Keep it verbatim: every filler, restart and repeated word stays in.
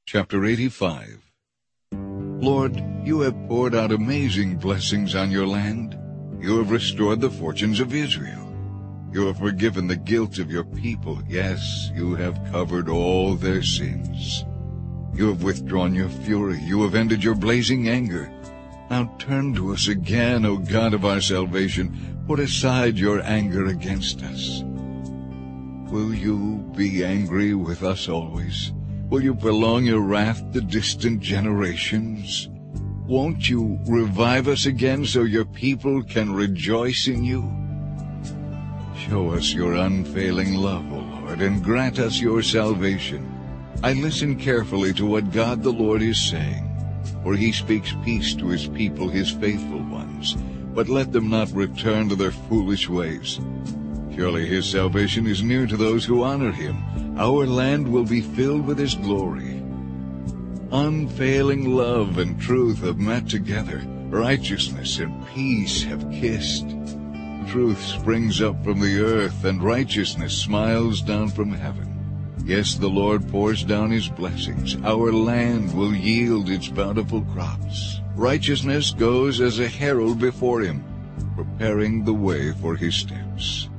Chapter eighty-five. Lord, you have poured out amazing blessings on your land. You have restored the fortunes of Israel. You have forgiven the guilt of your people. Yes, you have covered all their sins. You have withdrawn your fury. You have ended your blazing anger. Now turn to us again, O God of our salvation. Put aside your anger against us. Will you be angry with us always? Will you prolong your wrath to distant generations? Won't you revive us again so your people can rejoice in you? Show us your unfailing love, O Lord, and grant us your salvation. I listen carefully to what God the Lord is saying, for he speaks peace to his people, his faithful ones, but let them not return to their foolish ways. Surely his salvation is near to those who honor him. Our land will be filled with his glory. Unfailing love and truth have met together. Righteousness and peace have kissed. Truth springs up from the earth, and righteousness smiles down from heaven. Yes, the Lord pours down his blessings. Our land will yield its bountiful crops. Righteousness goes as a herald before him, preparing the way for his steps.